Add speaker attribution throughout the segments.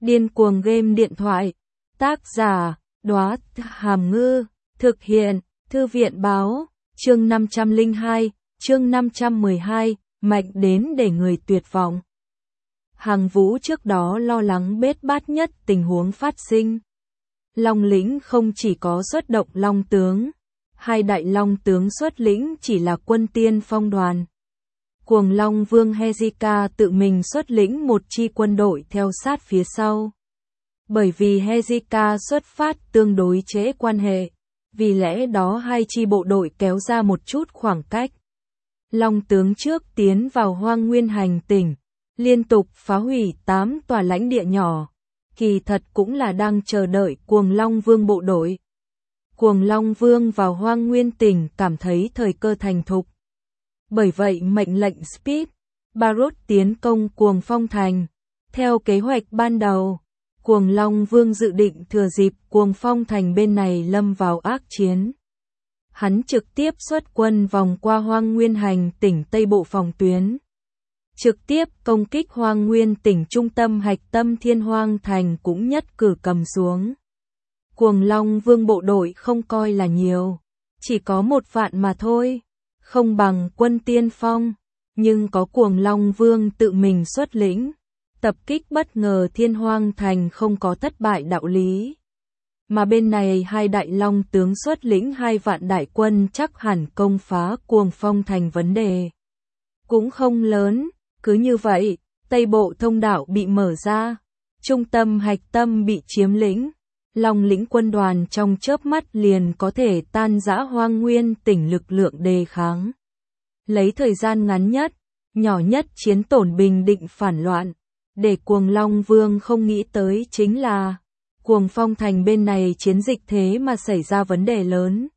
Speaker 1: Điên cuồng game điện thoại. Tác giả, Đóa Hàm Ngư. Thực hiện, Thư viện báo. Chương 502, chương 512, mạnh đến để người tuyệt vọng. Hàng Vũ trước đó lo lắng bết bát nhất tình huống phát sinh. Long lĩnh không chỉ có xuất động long tướng, hai đại long tướng xuất lĩnh chỉ là quân tiên phong đoàn. Cuồng Long Vương Hezika tự mình xuất lĩnh một chi quân đội theo sát phía sau. Bởi vì Hezika xuất phát tương đối trễ quan hệ, vì lẽ đó hai chi bộ đội kéo ra một chút khoảng cách. Long tướng trước tiến vào Hoang Nguyên hành tỉnh, liên tục phá hủy 8 tòa lãnh địa nhỏ, kỳ thật cũng là đang chờ đợi Cuồng Long Vương bộ đội. Cuồng Long Vương vào Hoang Nguyên tỉnh cảm thấy thời cơ thành thục. Bởi vậy mệnh lệnh Speed, Barot tiến công Cuồng Phong Thành. Theo kế hoạch ban đầu, Cuồng Long Vương dự định thừa dịp Cuồng Phong Thành bên này lâm vào ác chiến. Hắn trực tiếp xuất quân vòng qua Hoang Nguyên hành tỉnh Tây Bộ phòng tuyến. Trực tiếp công kích Hoang Nguyên tỉnh trung tâm hạch tâm Thiên Hoang Thành cũng nhất cử cầm xuống. Cuồng Long Vương bộ đội không coi là nhiều, chỉ có 1 vạn mà thôi, không bằng quân tiên phong, nhưng có Cuồng Long Vương tự mình xuất lĩnh, tập kích bất ngờ Thiên Hoang Thành không có thất bại đạo lý. Mà bên này hai đại long tướng xuất lĩnh 2 vạn đại quân chắc hẳn công phá Cuồng Phong Thành vấn đề cũng không lớn. Cứ như vậy, Tây Bộ thông đạo bị mở ra, trung tâm hạch tâm bị chiếm lĩnh, Long lĩnh quân đoàn trong chớp mắt liền có thể tan rã Hoang Nguyên tỉnh lực lượng đề kháng. Lấy thời gian ngắn nhất, nhỏ nhất chiến tổn bình định phản loạn, để Cuồng Long Vương không nghĩ tới chính là Cuồng Phong Thành bên này chiến dịch thế mà xảy ra vấn đề lớn.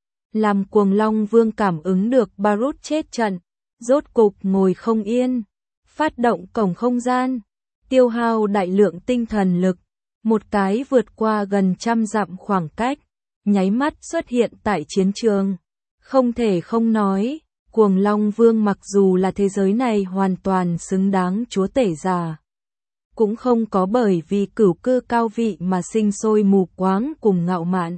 Speaker 1: Làm Cuồng Long Vương cảm ứng được Barot chết trận, rốt cục ngồi không yên. Phát động cổng không gian, tiêu hao đại lượng tinh thần lực, một cái vượt qua gần 100 dặm khoảng cách, nháy mắt xuất hiện tại chiến trường. Không thể không nói, Cuồng Long Vương mặc dù là thế giới này hoàn toàn xứng đáng chúa tể giả, cũng không có bởi vì cửu cơ cao vị mà sinh sôi mù quáng cùng ngạo mạn.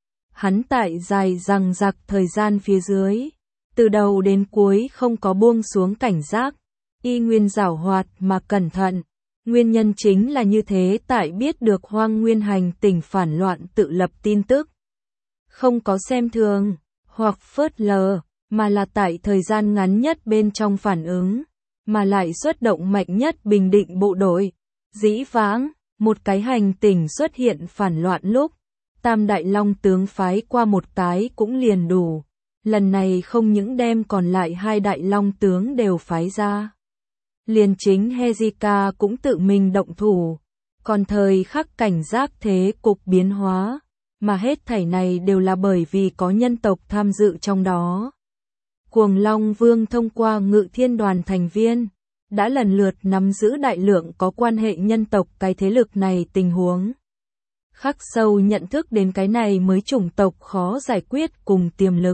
Speaker 1: Hắn tại dài dằng dặc thời gian phía dưới, từ đầu đến cuối không có buông xuống cảnh giác. Y nguyên giảo hoạt mà cẩn thận, nguyên nhân chính là như thế tại biết được Hoang Nguyên hành tỉnh phản loạn tự lập tin tức. Không có xem thường, hoặc phớt lờ, mà là tại thời gian ngắn nhất bên trong phản ứng, mà lại xuất động mạnh nhất bình định bộ đội. Dĩ vãng, một cái hành tỉnh xuất hiện phản loạn lúc, Tam Đại Long tướng phái qua một cái cũng liền đủ, lần này không những đem còn lại 2 đại long tướng đều phái ra. Liền chính Hezika cũng tự mình động thủ, còn thời khắc cảnh giác thế cục biến hóa, mà hết thảy này đều là bởi vì có nhân tộc tham dự trong đó. Cuồng Long Vương thông qua Ngự Thiên đoàn thành viên, đã lần lượt nắm giữ đại lượng có quan hệ nhân tộc cái thế lực này tình huống. Khắc sâu nhận thức đến cái này mới chủng tộc khó giải quyết cùng tiềm lực.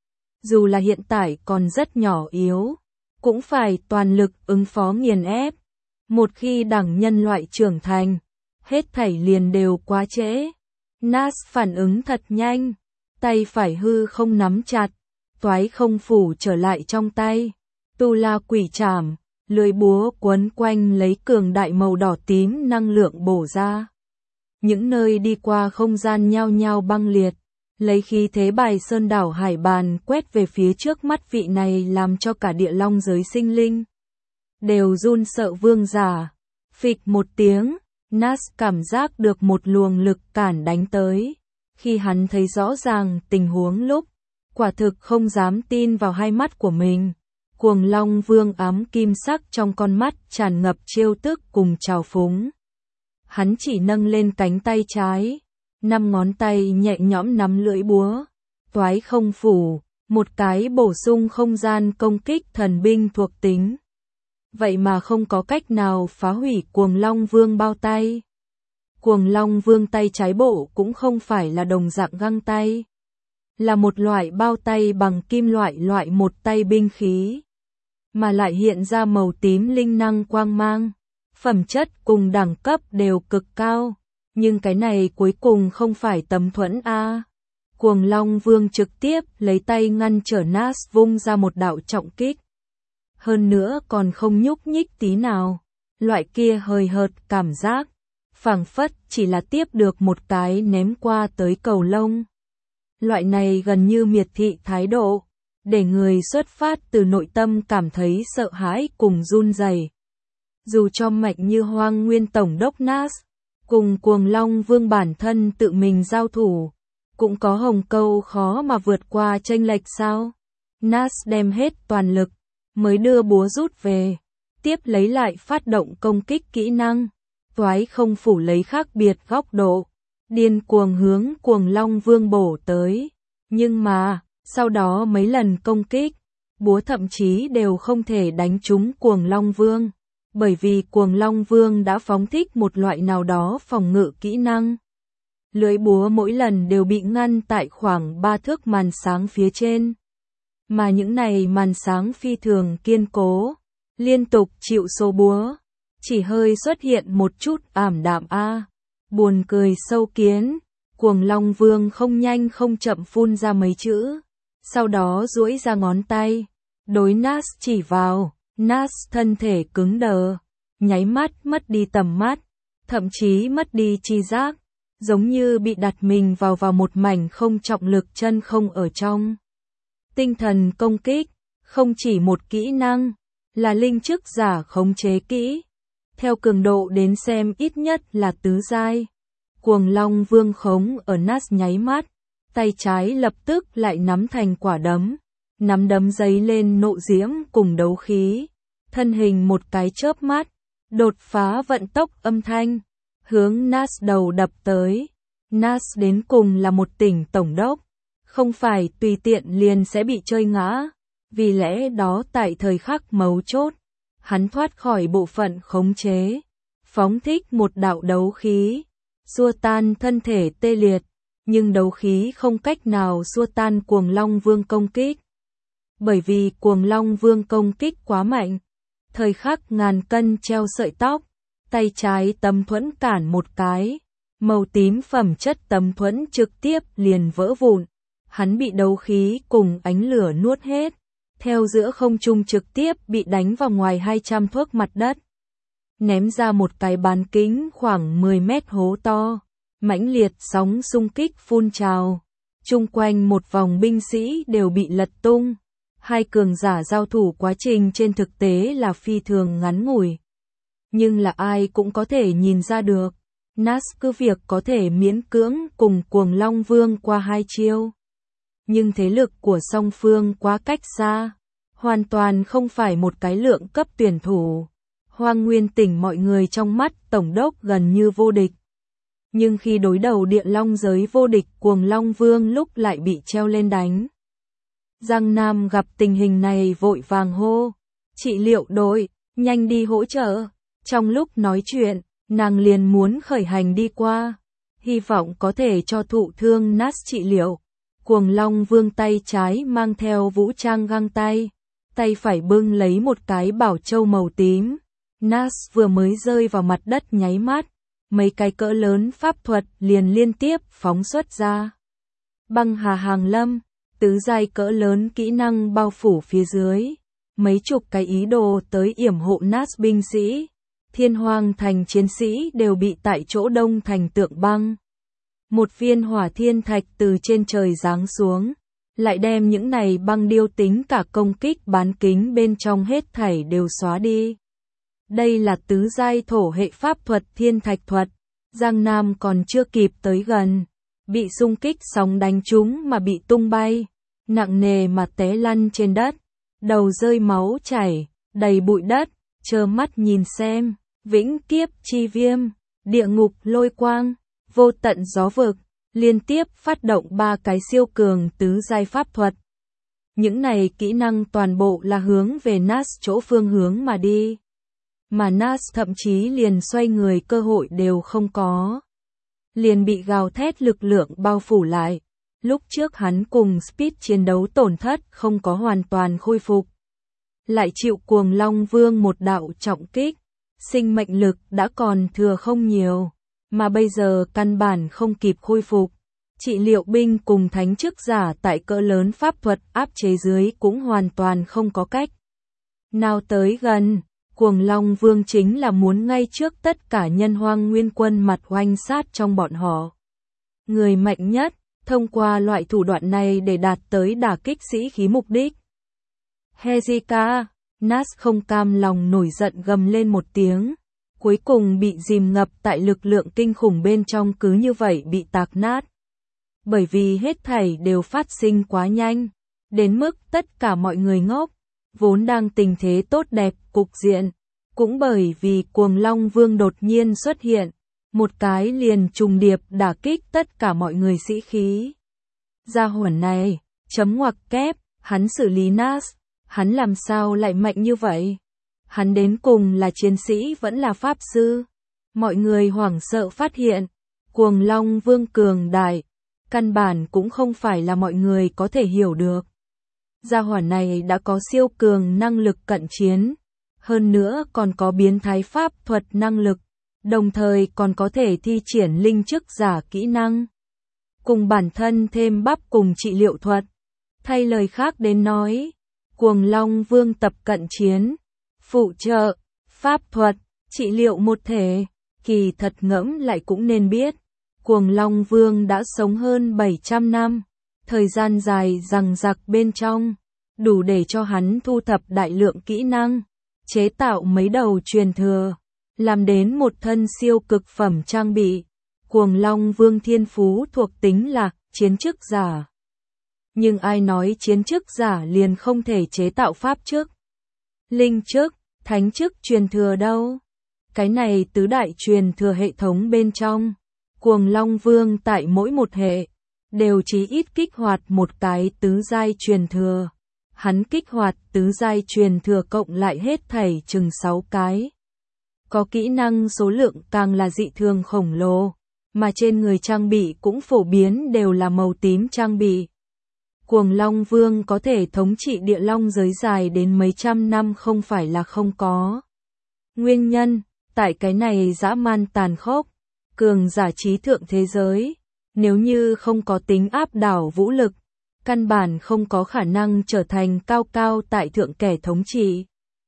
Speaker 1: Dù là hiện tại còn rất nhỏ yếu, cũng phải toàn lực ứng phó nghiền ép. Một khi đẳng nhân loại trưởng thành, hết thảy liền đều quá trễ. Nas phản ứng thật nhanh, tay phải hư không nắm chặt, toái không phủ trở lại trong tay. Tu La Quỷ Trảm, lưỡi búa quấn quanh lấy cường đại màu đỏ tím năng lượng bổ ra. Những nơi đi qua không gian nhao nhao băng liệt. Lấy khí thế bài sơn đảo hải bàn quét về phía trước mắt vị này làm cho cả địa long giới sinh linh đều run sợ vương giả. Phịch một tiếng, Nas cảm giác được một luồng lực cản đánh tới. Khi hắn thấy rõ ràng tình huống lúc, quả thực không dám tin vào hai mắt của mình. Cuồng Long Vương ám kim sắc trong con mắt tràn ngập trêu tức cùng trào phúng. Hắn chỉ nâng lên cánh tay trái, 5 ngón tay nhẹ nhõm nắm lưỡi búa, toái không phủ, một cái bổ sung không gian công kích thần binh thuộc tính. Vậy mà không có cách nào phá hủy Cuồng Long Vương bao tay. Cuồng Long Vương tay trái bộ cũng không phải là đồng dạng găng tay, là một loại bao tay bằng kim loại một tay binh khí, mà lại hiện ra màu tím linh năng quang mang, phẩm chất cùng đẳng cấp đều cực cao, nhưng cái này cuối cùng không phải tấm thuẫn a. Cuồng Long Vương trực tiếp lấy tay ngăn trở Nas vung ra một đạo trọng kích. Hơn nữa còn không nhúc nhích tí nào, loại kia hời hợt cảm giác, phảng phất chỉ là tiếp được một cái ném qua tới cầu lông. Loại này gần như miệt thị thái độ, để người xuất phát từ nội tâm cảm thấy sợ hãi cùng run rẩy. Dù cho mạnh như Hoang Nguyên Tổng đốc Nas, cùng Cuồng Long Vương bản thân tự mình giao thủ, cũng có hồng câu khó mà vượt qua chênh lệch sao. Nas đem hết toàn lực, mới đưa búa rút về, tiếp lấy lại phát động công kích kỹ năng, toái không phủ lấy khác biệt góc độ, điên cuồng hướng Cuồng Long Vương bổ tới. Nhưng mà, sau đó mấy lần công kích, búa thậm chí đều không thể đánh trúng Cuồng Long Vương, bởi vì Cuồng Long Vương đã phóng thích một loại nào đó phòng ngự kỹ năng. Lưỡi búa mỗi lần đều bị ngăn tại khoảng 3 thước màn sáng phía trên. Mà những này màn sáng phi thường kiên cố, liên tục chịu số búa, chỉ hơi xuất hiện một chút ảm đạm a. Buồn cười sâu kiến, Cuồng Long Vương không nhanh không chậm phun ra mấy chữ, sau đó duỗi ra ngón tay, đối Nas chỉ vào. Nas thân thể cứng đờ, nháy mắt mất đi tầm mắt, thậm chí mất đi tri giác, giống như bị đặt mình vào một mảnh không trọng lực chân không ở trong. Tinh thần công kích, không chỉ một kỹ năng, là linh chức giả khống chế kỹ. Theo cường độ đến xem ít nhất là tứ giai. Cuồng Long Vương khống ở Nas nháy mắt, tay trái lập tức lại nắm thành quả đấm. Nắm đấm giấy lên nộ diễm cùng đấu khí, thân hình một cái chớp mắt, đột phá vận tốc âm thanh, hướng Nas đầu đập tới. Nas đến cùng là một tỉnh tổng đốc, không phải tùy tiện liền sẽ bị chơi ngã, vì lẽ đó tại thời khắc mấu chốt, hắn thoát khỏi bộ phận khống chế, phóng thích một đạo đấu khí, xua tan thân thể tê liệt, nhưng đấu khí không cách nào xua tan Cuồng Long Vương công kích. Bởi vì Cuồng Long Vương công kích quá mạnh, thời khắc ngàn cân treo sợi tóc, tay trái tấm thuẫn cản một cái, màu tím phẩm chất tấm thuẫn trực tiếp liền vỡ vụn, hắn bị đấu khí cùng ánh lửa nuốt hết, theo giữa không trung trực tiếp bị đánh vào ngoài 200 thước mặt đất, ném ra một cái bán kính khoảng 10 mét hố to, mãnh liệt sóng xung kích phun trào, chung quanh một vòng binh sĩ đều bị lật tung. Hai cường giả giao thủ quá trình trên thực tế là phi thường ngắn ngủi. Nhưng là ai cũng có thể nhìn ra được, Nas cứ việc có thể miễn cưỡng cùng Cuồng Long Vương qua hai chiêu. Nhưng thế lực của song phương quá cách xa, hoàn toàn không phải một cái lượng cấp tuyển thủ. Hoang Nguyên Tỉnh mọi người trong mắt Tổng đốc gần như vô địch. Nhưng khi đối đầu Địa Long giới vô địch Cuồng Long Vương lúc lại bị treo lên đánh. Giang Nam gặp tình hình này vội vàng hô, trị liệu đội, nhanh đi hỗ trợ. Trong lúc nói chuyện, nàng liền muốn khởi hành đi qua, hy vọng có thể cho thụ thương Nas trị liệu. Cuồng Long Vương tay trái mang theo vũ trang găng tay, tay phải bưng lấy một cái bảo châu màu tím. Nas vừa mới rơi vào mặt đất nháy mắt, mấy cái cỡ lớn pháp thuật liền liên tiếp phóng xuất ra. Băng hà hàng lâm, tứ giai cỡ lớn kỹ năng bao phủ phía dưới, mấy chục cái ý đồ tới yểm hộ Nas binh sĩ, Thiên Hoang thành chiến sĩ đều bị tại chỗ đông thành tượng băng. Một viên hỏa thiên thạch từ trên trời giáng xuống, lại đem những này băng điêu tính cả công kích bán kính bên trong hết thảy đều xóa đi. Đây là tứ giai thổ hệ pháp thuật thiên thạch thuật, Giang Nam còn chưa kịp tới gần, bị xung kích sóng đánh trúng mà bị tung bay, nặng nề mà té lăn trên đất, đầu rơi máu chảy, đầy bụi đất, trơ mắt nhìn xem, vĩnh kiếp chi viêm, địa ngục lôi quang, vô tận gió vực, liên tiếp phát động 3 cái siêu cường tứ giai pháp thuật. Những này kỹ năng toàn bộ là hướng về Nas chỗ phương hướng mà đi. Mà Nas thậm chí liền xoay người cơ hội đều không có. Liền bị gào thét lực lượng bao phủ lại. Lúc trước hắn cùng Speed chiến đấu tổn thất không có hoàn toàn khôi phục. Lại chịu Cuồng Long Vương một đạo trọng kích. sinh mệnh lực đã còn thừa không nhiều, mà bây giờ căn bản không kịp khôi phục. Trị liệu binh cùng thánh chức giả tại cỡ lớn pháp thuật áp chế dưới cũng hoàn toàn không có cách nào tới gần. Cuồng Long Vương chính là muốn ngay trước tất cả nhân Hoang Nguyên Quân mặt oanh sát trong bọn họ. Người mạnh nhất, thông qua loại thủ đoạn này để đạt tới đả kích sĩ khí mục đích. Hezekiah, Nas không cam lòng nổi giận gầm lên một tiếng, cuối cùng bị dìm ngập tại lực lượng kinh khủng bên trong cứ như vậy bị tạc nát. Bởi vì hết thảy đều phát sinh quá nhanh, đến mức tất cả mọi người ngốc, vốn đang tình thế tốt đẹp cục diện, cũng bởi vì Cuồng Long Vương đột nhiên xuất hiện, một cái liền trùng điệp đả kích tất cả mọi người sĩ khí. Gia hỏa này, chấm ngoặc kép, hắn xử lý Nas, hắn làm sao lại mạnh như vậy? Hắn đến cùng là chiến sĩ vẫn là pháp sư? Mọi người hoảng sợ phát hiện, Cuồng Long Vương cường đại, căn bản cũng không phải là mọi người có thể hiểu được. Gia hỏa này đã có siêu cường năng lực cận chiến, hơn nữa còn có biến thái pháp thuật năng lực, đồng thời còn có thể thi triển linh chức giả kỹ năng. Cùng bản thân thêm bắp cùng trị liệu thuật. Thay lời khác đến nói, Cuồng Long Vương tập cận chiến, phụ trợ, pháp thuật, trị liệu một thể, kỳ thật ngẫm lại cũng nên biết. Cuồng Long Vương đã sống hơn 700 năm, thời gian dài dằng dặc bên trong, đủ để cho hắn thu thập đại lượng kỹ năng, chế tạo mấy đầu truyền thừa, làm đến một thân siêu cực phẩm trang bị. Cuồng Long Vương thiên phú thuộc tính là chiến chức giả. Nhưng ai nói chiến chức giả liền không thể chế tạo pháp chức, linh chức, thánh chức truyền thừa đâu? Cái này tứ đại truyền thừa hệ thống bên trong, Cuồng Long Vương tại mỗi một hệ đều chí ít kích hoạt một cái tứ giai truyền thừa. Hắn kích hoạt tứ giai truyền thừa cộng lại hết thảy chừng 6 cái. Có kỹ năng số lượng càng là dị thường khổng lồ, mà trên người trang bị cũng phổ biến đều là màu tím trang bị. Cuồng Long Vương có thể thống trị địa long giới dài đến mấy trăm năm không phải là không có. Nguyên nhân, tại cái này dã man tàn khốc, cường giả trí thượng thế giới, nếu như không có tính áp đảo vũ lực, căn bản không có khả năng trở thành cao cao tại thượng kẻ thống trị.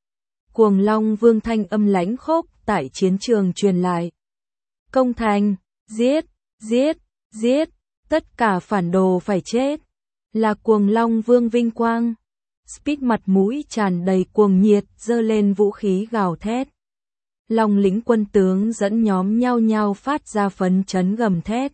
Speaker 1: Cuồng Long Vương thanh âm lãnh khốc tại chiến trường truyền lại. Công thành, giết, giết, giết, tất cả phản đồ phải chết. Là Cuồng Long Vương vinh quang. Speed mặt mũi tràn đầy cuồng nhiệt giơ lên vũ khí gào thét. Long lĩnh quân tướng dẫn nhóm nhao nhao phát ra phấn chấn gầm thét.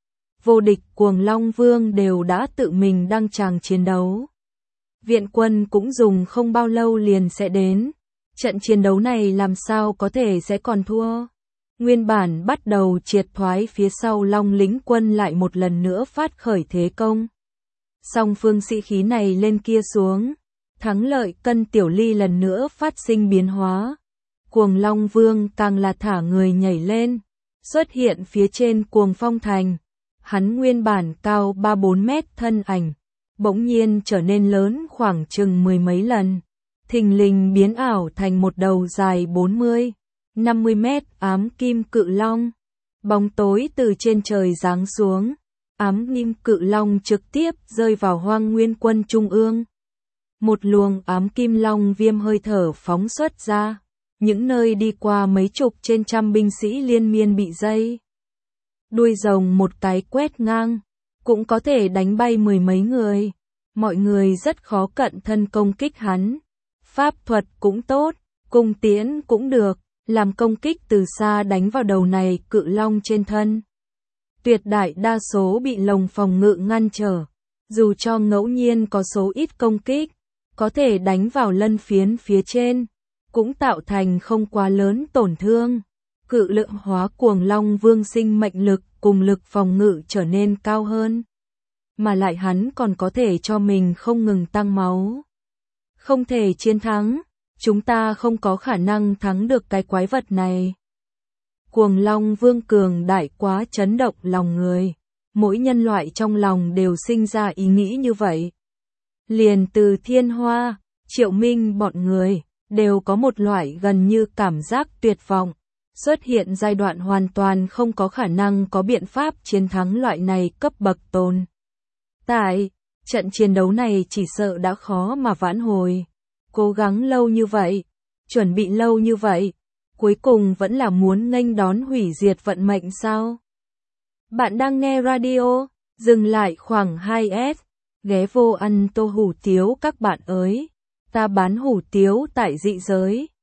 Speaker 1: Vô địch Cuồng Long Vương đều đã tự mình đăng tràng chiến đấu. Viện quân cũng dùng không bao lâu liền sẽ đến. Trận chiến đấu này làm sao có thể sẽ còn thua. Nguyên bản bắt đầu triệt thoái phía sau Long lĩnh quân lại một lần nữa phát khởi thế công. Song phương sĩ khí này lên kia xuống. Thắng lợi Cân Tiểu Ly lần nữa phát sinh biến hóa. Cuồng Long Vương càng là thả người nhảy lên, xuất hiện phía trên Cuồng Phong Thành. Hắn nguyên bản cao 3-4 mét thân ảnh, bỗng nhiên trở nên lớn khoảng chừng 10 mấy lần. Thình lình biến ảo thành một đầu dài 40-50 mét ám kim cự long. Bóng tối từ trên trời giáng xuống, ám kim cự long trực tiếp rơi vào Hoang Nguyên Quân trung ương. Một luồng ám kim long viêm hơi thở phóng xuất ra, những nơi đi qua mấy chục trên trăm binh sĩ liên miên bị dây đuôi rồng một cái quét ngang, cũng có thể đánh bay mười mấy người. Mọi người rất khó cận thân công kích hắn. Pháp thuật cũng tốt, cung tiễn cũng được, làm công kích từ xa đánh vào đầu này cự long trên thân. Tuyệt đại đa số bị lồng phòng ngự ngăn trở, dù cho ngẫu nhiên có số ít công kích, có thể đánh vào lân phiến phía trên, cũng tạo thành không quá lớn tổn thương. Cự lượng hóa Cuồng Long Vương sinh mệnh lực cùng lực phòng ngự trở nên cao hơn. Mà lại hắn còn có thể cho mình không ngừng tăng máu. Không thể chiến thắng, chúng ta không có khả năng thắng được cái quái vật này. Cuồng Long Vương cường đại quá chấn động lòng người. Mỗi nhân loại trong lòng đều sinh ra ý nghĩ như vậy. Liền từ Thiên Hoa, Triệu Minh bọn người, đều có một loại gần như cảm giác tuyệt vọng. Xuất hiện giai đoạn hoàn toàn không có khả năng có biện pháp chiến thắng loại này cấp bậc tồn tại. Trận chiến đấu này chỉ sợ đã khó mà vãn hồi. Cố gắng lâu như vậy, chuẩn bị lâu như vậy, cuối cùng vẫn là muốn nghênh đón hủy diệt vận mệnh sao? Bạn đang nghe radio, dừng lại khoảng 2S, ghé vô ăn tô hủ tiếu các bạn ơi. Ta bán hủ tiếu tại dị giới.